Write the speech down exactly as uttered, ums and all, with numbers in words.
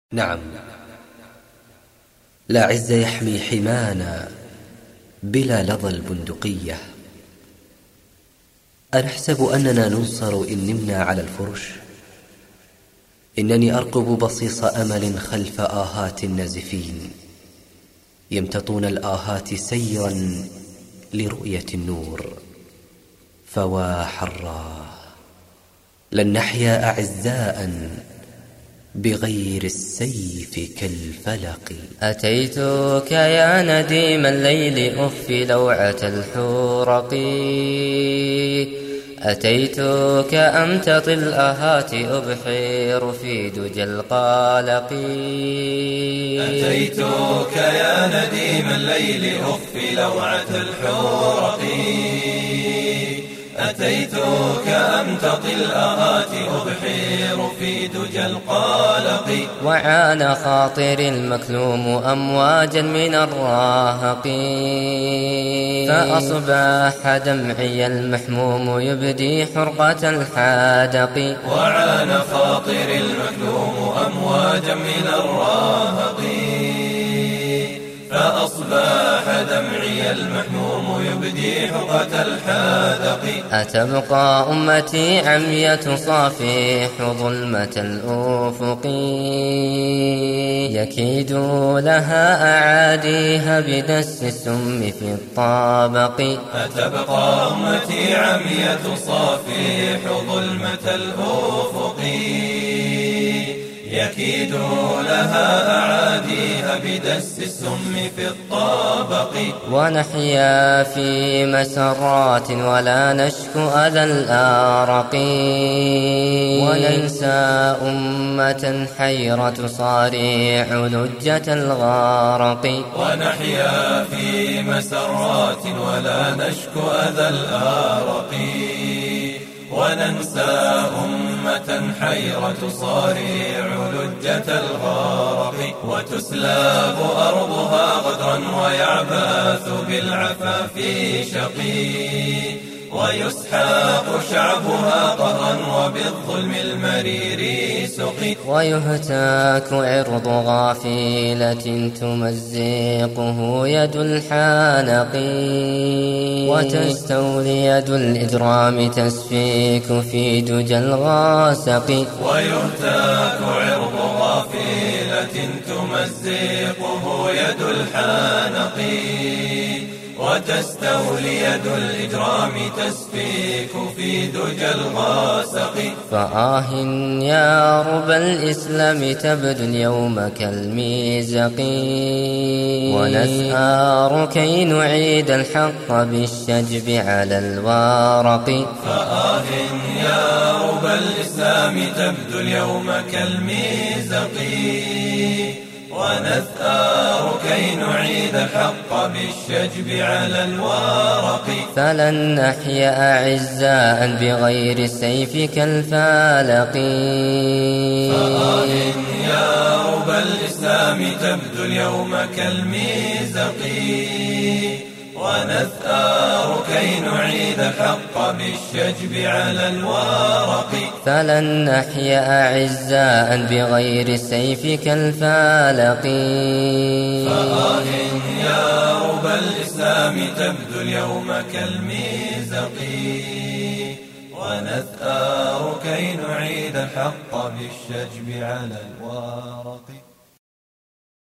نعم، لا عز يحمي حمانا بلا لظى البندقية. أنحسب أننا ننصر إن نمنا على الفرش؟ إنني أرقب بصيص أمل خلف آهات النازفين يمتطون الآهات سيرا لرؤية النور. فوا حراه لن نحيا أعزاء بغير السيف كالفلق. أتيتك يا نديم الليل أخفي لوعة الحورق، أتيتك أمتطي الآهات أبحر في دجى القلق. أتيتك يا نديم الليل أخفي لوعة الحورق، أتيتك أمتطي الآهات أبحر في دجى القلق. وعان خاطري المكلوم أمواجا من الراهق، فأصبح دمعي المحموم يبدي حرقة الحادق. وعان خاطري المكلوم أمواجا من الراهق، فأصبح دمعي المحموم يبدي حرقة الحادق. أتبقى أمتي عمية صافح ظلمة الأفق، يكيد لها أعاديها بدس السم في الطابق. أتبقى أمتي عمية صافح ظلمة الأفق، يكيد لها أعاديها بدس السم في الطابق. ونحيا في مسرات ولا نشكو أذى الآرق، وننسى أمة حيرة صارع لجة الغارق. ونحيا في مسرات ولا نشكو أذى الآرق، وننسى أمة حيرة صارع لجة الغارق. وتسلاب أرضها غدرا ويعبث بالعفاف شقي، ويسحاق شعبها قهرا وبالظلم المرير سقي. ويهتاك عرض غافلة تمزقه يد الحانق، وتستولي يد الإجرام تسفيك في دجى الغاسق. ويهتاك عرض غافلة تمزقه يد الحانق، وتستولي يد الإجرام تسفيك في دجى الغاسق. فآه يا رب الإسلام تبدو اليوم كالميزق، ونثأر كي نعيد الحق بالشجب على الورق. فآه يا رب الإسلام تبدو اليوم كالميزق، ونثأر كي نعيد الحق بالشجب على الورق. فلن نحيا أعزاء بغير السيف كالفالق. فآه يا رب الإسلام تبدو اليوم كالميزق، ونثأر كي نعيد الحق بالشجب على الورق. فلن نحيا أعزاء بغير السيف كالفالق. فآه يا رب الإسلام تبدو اليوم كالميزق، ونثأر كي نعيد الحق بالشجب على الورق.